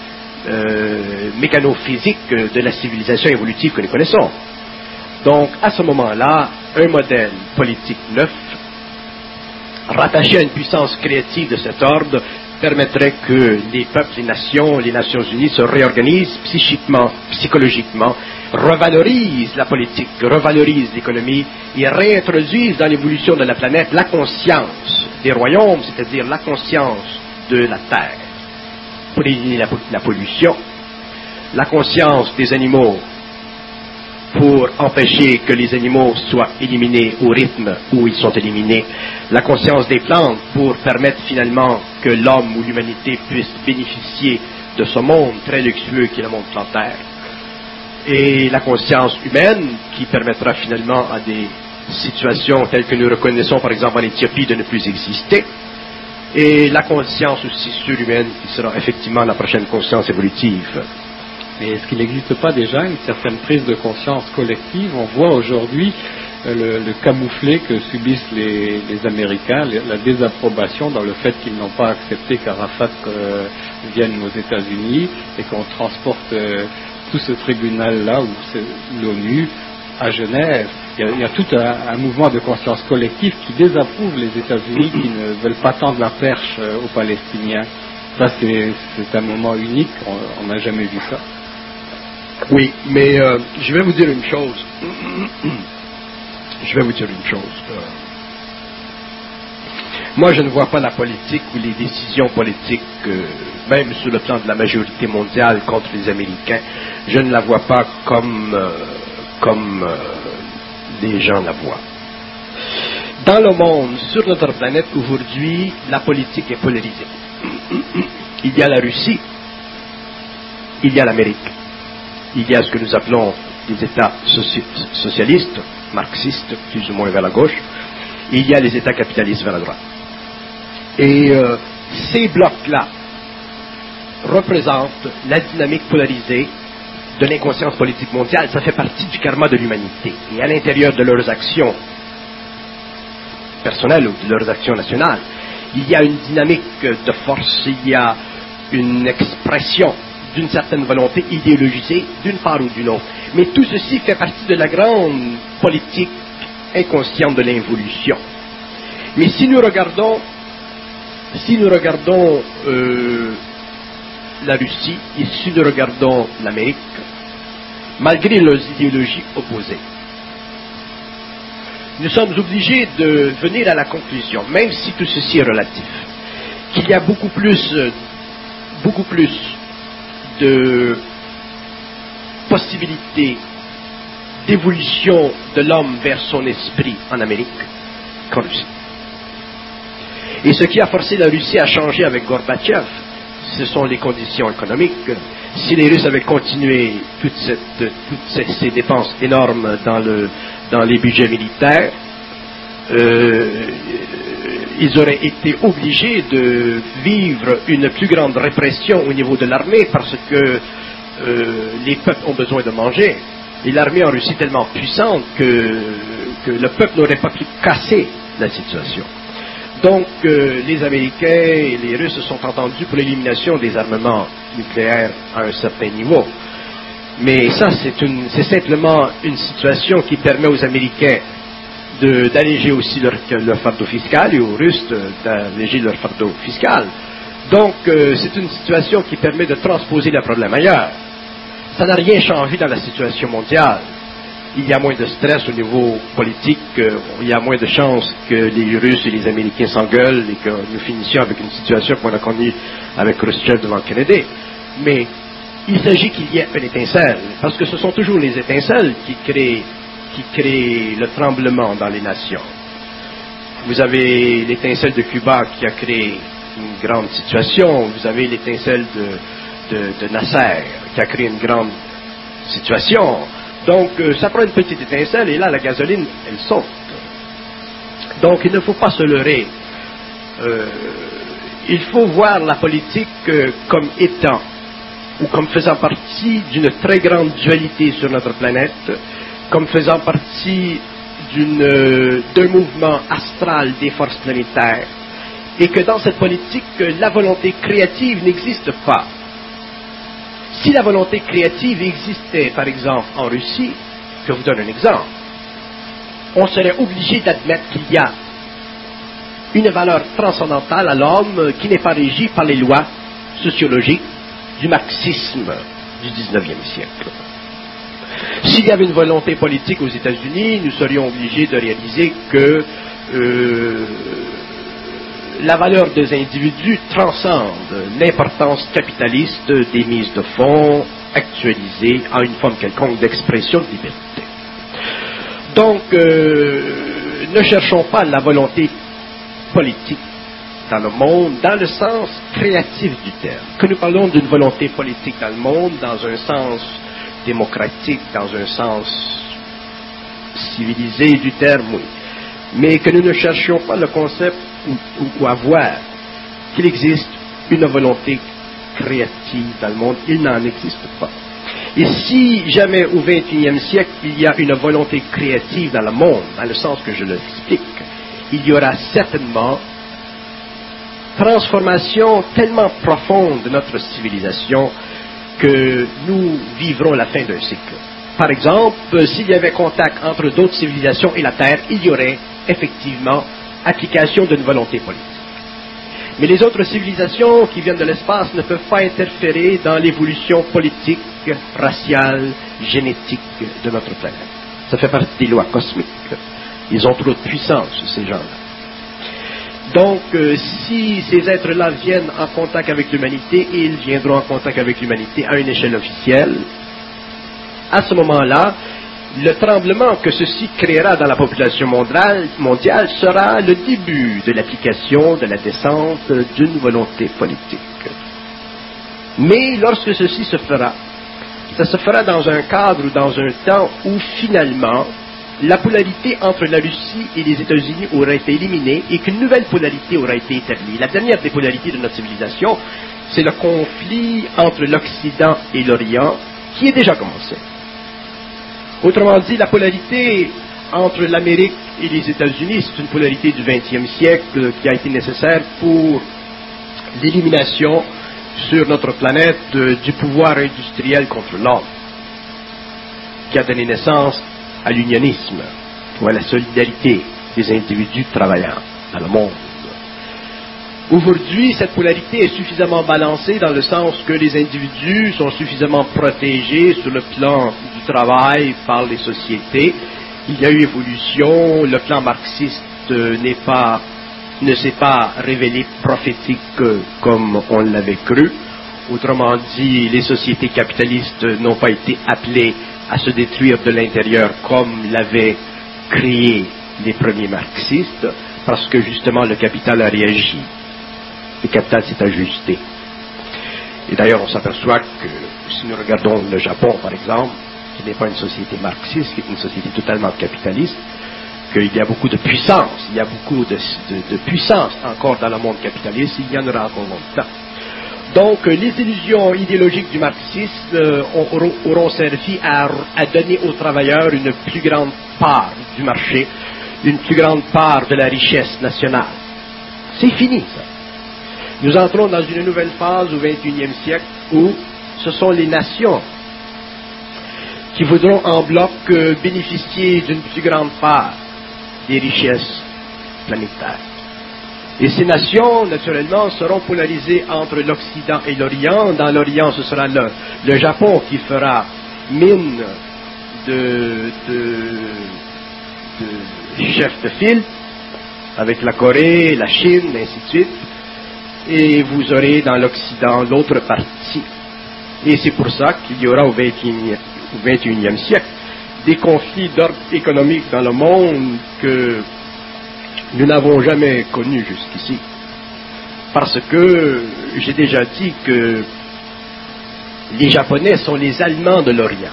euh, mécano-physique de la civilisation évolutive que nous connaissons. Donc, à ce moment-là, un modèle politique neuf, rattaché à une puissance créative de cet ordre, permettrait que les peuples, les nations, les Nations Unies se réorganisent psychiquement, psychologiquement, revalorisent la politique, revalorisent l'économie et réintroduisent dans l'évolution de la planète la conscience des royaumes, c'est-à-dire la conscience de la Terre, pour éliminer la, la pollution, la conscience des animaux pour empêcher que les animaux soient éliminés au rythme où ils sont éliminés, la conscience des plantes pour permettre finalement que l'homme ou l'humanité puisse bénéficier de ce monde très luxueux qui est le monde plantaire, et la conscience humaine qui permettra finalement à des situations telles que nous reconnaissons par exemple en Éthiopie de ne plus exister, et la conscience aussi surhumaine qui sera effectivement la prochaine conscience évolutive. Mais est-ce qu'il n'existe pas déjà une certaine prise de conscience collective? On voit aujourd'hui euh, le, le camouflet que subissent les, les Américains, les, la désapprobation dans le fait qu'ils n'ont pas accepté qu'Arafat euh, vienne aux États-Unis et qu'on transporte euh, tout ce tribunal-là, ou l'ONU, à Genève. Il y a, il y a tout un, un mouvement de conscience collective qui désapprouve les États-Unis, qui ne veulent pas tendre la perche euh, aux Palestiniens. Ça, c'est, c'est un moment unique, on n'a jamais vu ça. Oui, mais euh, je vais vous dire une chose. Je vais vous dire une chose. Euh, moi, je ne vois pas la politique ou les décisions politiques, euh, même sur le plan de la majorité mondiale contre les Américains, je ne la vois pas comme, euh, comme euh, les gens la voient. Dans le monde, sur notre planète, aujourd'hui, la politique est polarisée. Il y a la Russie, il y a l'Amérique. Il y a ce que nous appelons les États soci socialistes, marxistes, plus ou moins vers la gauche, et il y a les États capitalistes vers la droite. Et euh, ces blocs-là représentent la dynamique polarisée de l'inconscience politique mondiale. Ça fait partie du karma de l'humanité. Et à l'intérieur de leurs actions personnelles ou de leurs actions nationales, il y a une dynamique de force, il y a une expression d'une certaine volonté idéologisée, d'une part ou d'une autre. Mais tout ceci fait partie de la grande politique inconsciente de l'involution. Mais si nous regardons, si nous regardons euh, la Russie et si nous regardons l'Amérique, malgré leurs idéologies opposées, nous sommes obligés de venir à la conclusion, même si tout ceci est relatif, qu'il y a beaucoup plus, beaucoup plus de possibilités d'évolution de l'homme vers son esprit en Amérique qu'en Russie. Et ce qui a forcé la Russie à changer avec Gorbatchev, ce sont les conditions économiques. Si les Russes avaient continué toutes, cette, toutes ces, ces dépenses énormes dans, le, dans les budgets militaires, euh, ils auraient été obligés de vivre une plus grande répression au niveau de l'armée parce que euh, les peuples ont besoin de manger. Et l'armée en Russie est tellement puissante que, que le peuple n'aurait pas pu casser la situation. Donc, euh, les Américains et les Russes se sont entendus pour l'élimination des armements nucléaires à un certain niveau. Mais ça, c'est, une, c'est simplement une situation qui permet aux Américains de, d'alléger aussi leur, leur fardeau fiscal et aux Russes de, d'alléger leur fardeau fiscal. Donc, euh, c'est une situation qui permet de transposer le problème ailleurs. Ça n'a rien changé dans la situation mondiale. Il y a moins de stress au niveau politique, euh, il y a moins de chances que les Russes et les Américains s'engueulent et que nous finissions avec une situation qu'on a connue avec Khrushchev devant Kennedy. Mais il s'agit qu'il y ait une étincelle, parce que ce sont toujours les étincelles qui créent, qui créent le tremblement dans les nations. Vous avez l'étincelle de Cuba qui a créé une grande situation, vous avez l'étincelle de, de, de Nasser qui a créé une grande situation. Donc, euh, ça prend une petite étincelle et là, la gasoline, elle saute. Donc, il ne faut pas se leurrer. Euh, il faut voir la politique euh, comme étant ou comme faisant partie d'une très grande dualité sur notre planète, comme faisant partie d'une, euh, d'un mouvement astral des forces planétaires, et que dans cette politique, la volonté créative n'existe pas. Si la volonté créative existait, par exemple, en Russie, je vous donne un exemple, on serait obligé d'admettre qu'il y a une valeur transcendantale à l'homme qui n'est pas régie par les lois sociologiques du marxisme du dix-neuvième siècle. S'il y avait une volonté politique aux États-Unis, nous serions obligés de réaliser que euh, la valeur des individus transcende l'importance capitaliste des mises de fonds actualisées en une forme quelconque d'expression de liberté. Donc, euh, ne cherchons pas la volonté politique dans le monde, dans le sens créatif du terme. Que nous parlons d'une volonté politique dans le monde, dans un sens démocratique, dans un sens civilisé du terme, oui. Mais que nous ne cherchions pas le concept ou, ou, ou à voir qu'il existe une volonté créative dans le monde, il n'en existe pas. Et si jamais au vingt et unième siècle, il y a une volonté créative dans le monde, dans le sens que je l'explique, il y aura certainement transformation tellement profonde de notre civilisation que nous vivrons la fin d'un cycle. Par exemple, s'il y avait contact entre d'autres civilisations et la Terre, il y aurait effectivement application d'une volonté politique. Mais les autres civilisations qui viennent de l'espace ne peuvent pas interférer dans l'évolution politique, raciale, génétique de notre planète. Ça fait partie des lois cosmiques. Ils ont trop de puissance, ces gens-là. Donc, euh, si ces êtres-là viennent en contact avec l'humanité, et ils viendront en contact avec l'humanité à une échelle officielle, à ce moment-là, le tremblement que ceci créera dans la population mondiale, mondiale sera le début de l'application de la descente d'une volonté politique. Mais lorsque ceci se fera, ça se fera dans un cadre ou dans un temps où finalement la polarité entre la Russie et les États-Unis aura été éliminée et qu'une nouvelle polarité aura été établie. La dernière des polarités de notre civilisation, c'est le conflit entre l'Occident et l'Orient qui est déjà commencé. Autrement dit, la polarité entre l'Amérique et les États-Unis, c'est une polarité du vingtième siècle qui a été nécessaire pour l'élimination sur notre planète de, du pouvoir industriel contre l'homme, qui a donné naissance à l'unionisme ou à la solidarité des individus travaillant dans le monde. Aujourd'hui, cette polarité est suffisamment balancée dans le sens que les individus sont suffisamment protégés sur le plan du travail par les sociétés. Il y a eu évolution, le plan marxiste n'est pas, ne s'est pas révélé prophétique comme on l'avait cru. Autrement dit, les sociétés capitalistes n'ont pas été appelées à se détruire de l'intérieur comme l'avaient créé les premiers marxistes, parce que justement le capital a réagi. Le capital s'est ajusté. Et d'ailleurs, on s'aperçoit que si nous regardons le Japon, par exemple, qui n'est pas une société marxiste, qui est une société totalement capitaliste, qu'il y a beaucoup de puissance, il y a beaucoup de, de, de puissance encore dans le monde capitaliste, il y en aura encore longtemps. Donc, les illusions idéologiques du marxisme euh, auront, auront servi à, à donner aux travailleurs une plus grande part du marché, une plus grande part de la richesse nationale. C'est fini, ça. Nous entrons dans une nouvelle phase au vingt et unième siècle où ce sont les nations qui voudront en bloc euh, bénéficier d'une plus grande part des richesses planétaires. Et ces nations, naturellement, seront polarisées entre l'Occident et l'Orient. Dans l'Orient, ce sera le, le Japon qui fera mine de, de, de chef de file, avec la Corée, la Chine, et ainsi de suite. Et vous aurez dans l'Occident l'autre partie. Et c'est pour ça qu'il y aura au vingt et unième siècle des conflits d'ordre économique dans le monde que nous n'avons jamais connus jusqu'ici. Parce que j'ai déjà dit que les Japonais sont les Allemands de l'Orient.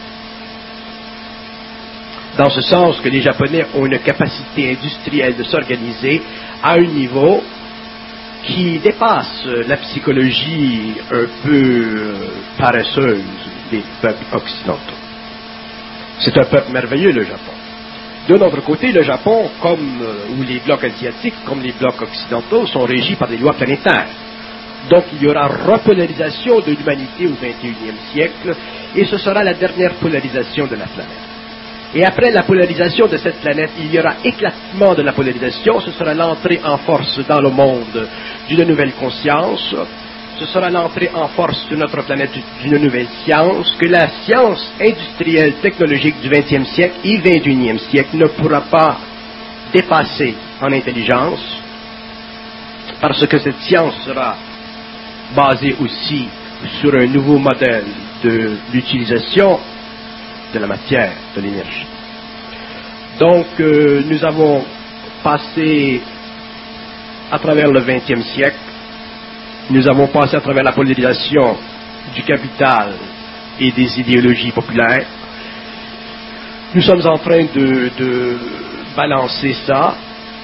Dans ce sens que les Japonais ont une capacité industrielle de s'organiser à un niveau qui dépasse la psychologie un peu paresseuse des peuples occidentaux. C'est un peuple merveilleux, le Japon. De notre côté, le Japon, comme, ou les blocs asiatiques, comme les blocs occidentaux, sont régis par des lois planétaires. Donc il y aura repolarisation de l'humanité au vingt et unième siècle, et ce sera la dernière polarisation de la planète. Et après la polarisation de cette planète, il y aura éclatement de la polarisation, ce sera l'entrée en force dans le monde d'une nouvelle conscience, ce sera l'entrée en force de notre planète d'une nouvelle science, que la science industrielle technologique du vingtième siècle et vingt et unième siècle ne pourra pas dépasser en intelligence, parce que cette science sera basée aussi sur un nouveau modèle de l'utilisation de la matière, de l'énergie. Donc, euh, nous avons passé à travers le vingtième siècle, nous avons passé à travers la polarisation du capital et des idéologies populaires. Nous sommes en train de, de balancer ça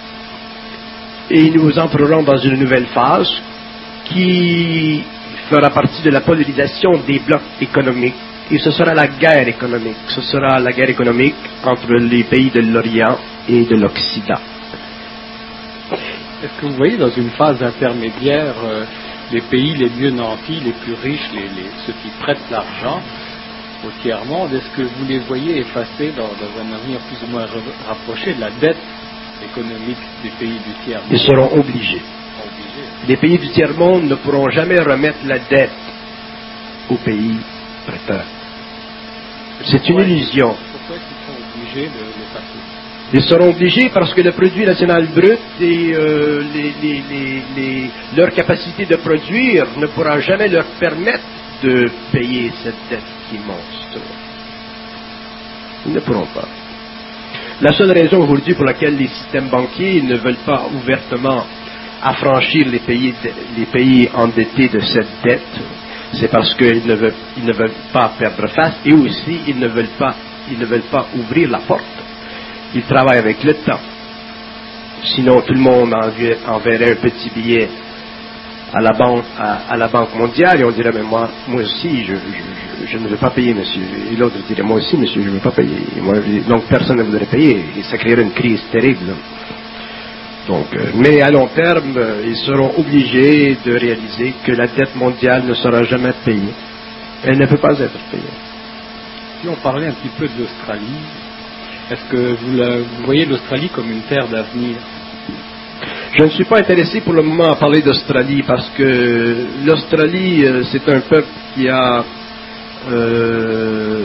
et nous entrerons dans une nouvelle phase qui fera partie de la polarisation des blocs économiques. Et ce sera la guerre économique. Ce sera la guerre économique entre les pays de l'Orient et de l'Occident. Est-ce que vous voyez dans une phase intermédiaire euh, les pays les mieux nantis, les plus riches, les, les, ceux qui prêtent l'argent au tiers-monde, est-ce que vous les voyez effacer dans, dans un avenir plus ou moins rapproché de la dette économique des pays du tiers-monde? Ils seront obligés. obligés. Les pays du tiers-monde ne pourront jamais remettre la dette aux pays prêteurs. C'est une illusion. Pourquoi ils sont obligés de le passer? Ils seront obligés parce que le produit national brut et euh, les, les, les, les, leur capacité de produire ne pourra jamais leur permettre de payer cette dette qui est monstre. Ils ne pourront pas. La seule raison aujourd'hui pour laquelle les systèmes banquiers ne veulent pas ouvertement affranchir les pays, les pays endettés de cette dette, c'est parce qu'ils ne veulent, ils ne veulent pas perdre face, et aussi ils ne veulent pas, ils ne veulent pas ouvrir la porte. Ils travaillent avec le temps. Sinon, tout le monde enverrait un petit billet à la banque, à, à la banque mondiale, et on dirait, mais moi, moi aussi, je, je, je, je ne veux pas payer, monsieur. Et l'autre dirait, moi aussi, monsieur, je ne veux pas payer. Et moi, donc, personne ne voudrait payer, et ça créerait une crise terrible. Donc, euh, mais à long terme, euh, ils seront obligés de réaliser que la dette mondiale ne sera jamais payée. Elle ne peut pas être payée. Si on parlait un petit peu de l'Australie, est-ce que vous, la, vous voyez l'Australie comme une terre d'avenir? Je ne suis pas intéressé pour le moment à parler d'Australie parce que l'Australie, euh, c'est un peuple qui a euh,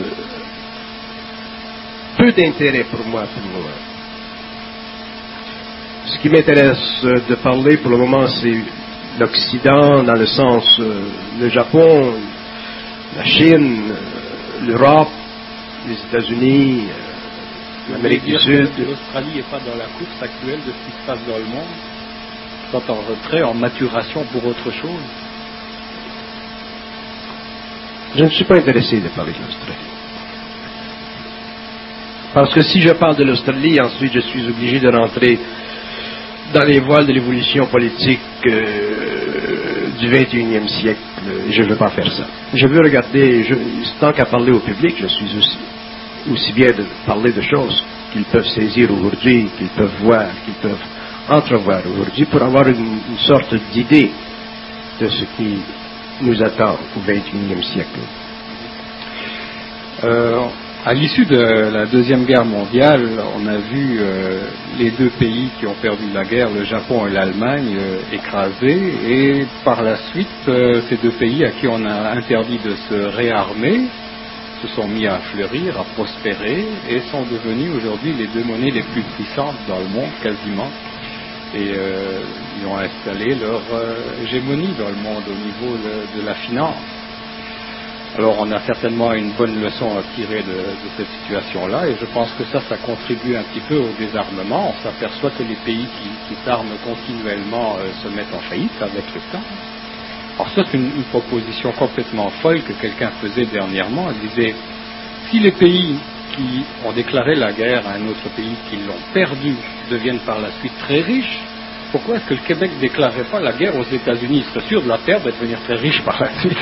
peu d'intérêt pour moi pour le moment. Ce qui m'intéresse de parler pour le moment, c'est l'Occident, dans le sens euh, le Japon, la Chine, euh, l'Europe, les États-Unis, euh, l'Amérique du Sud. L'Australie n'est pas dans la course actuelle de ce qui se passe dans le monde, soit en retrait, en maturation pour autre chose. Je ne suis pas intéressé de parler de l'Australie. Parce que si je parle de l'Australie, ensuite je suis obligé de rentrer dans les voiles de l'évolution politique euh, du vingt et unième siècle. Je ne veux pas faire ça. Je veux regarder, je, tant qu'à parler au public, je suis aussi, aussi bien de parler de choses qu'ils peuvent saisir aujourd'hui, qu'ils peuvent voir, qu'ils peuvent entrevoir aujourd'hui, pour avoir une, une sorte d'idée de ce qui nous attend au vingt et unième siècle. Euh, À l'issue de la Deuxième Guerre mondiale, on a vu euh, les deux pays qui ont perdu la guerre, le Japon et l'Allemagne, euh, écrasés, et par la suite, euh, ces deux pays à qui on a interdit de se réarmer se sont mis à fleurir, à prospérer, et sont devenus aujourd'hui les deux monnaies les plus puissantes dans le monde, quasiment. Et euh, ils ont installé leur euh, hégémonie dans le monde au niveau de, de la finance. Alors on a certainement une bonne leçon à tirer de, de cette situation-là, et je pense que ça, ça contribue un petit peu au désarmement. On s'aperçoit que les pays qui, qui s'arment continuellement euh, se mettent en faillite avec le temps. Alors ça, c'est une, une proposition complètement folle que quelqu'un faisait dernièrement. Il disait, si les pays qui ont déclaré la guerre à un autre pays, qui l'ont perdu, deviennent par la suite très riches, pourquoi est-ce que le Québec ne déclarerait pas la guerre aux États-Unis? Il serait sûr de la perdre et de devenir très riche par la suite.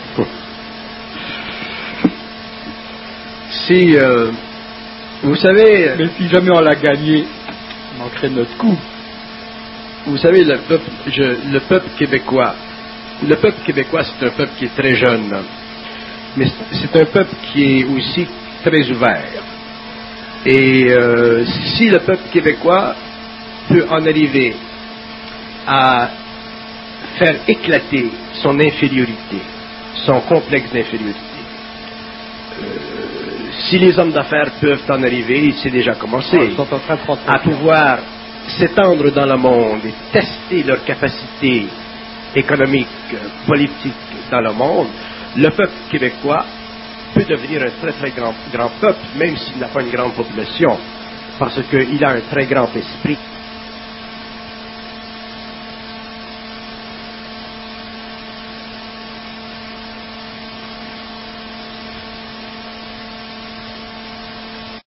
Si, euh, vous savez... Mais si jamais on l'a gagné, on manquerait notre coup. Vous savez, le peuple, je, le peuple québécois Le peuple québécois, c'est un peuple qui est très jeune, mais c'est un peuple qui est aussi très ouvert. Et euh, si le peuple québécois peut en arriver à faire éclater son infériorité, son complexe d'infériorité, euh, si les hommes d'affaires peuvent en arriver, c'est déjà commencé, ils sont en train de prendre à pouvoir s'étendre dans le monde et tester leur capacité économique, politique dans le monde, le peuple québécois peut devenir un très très grand, grand peuple, même s'il n'a pas une grande population, parce qu'il a un très grand esprit.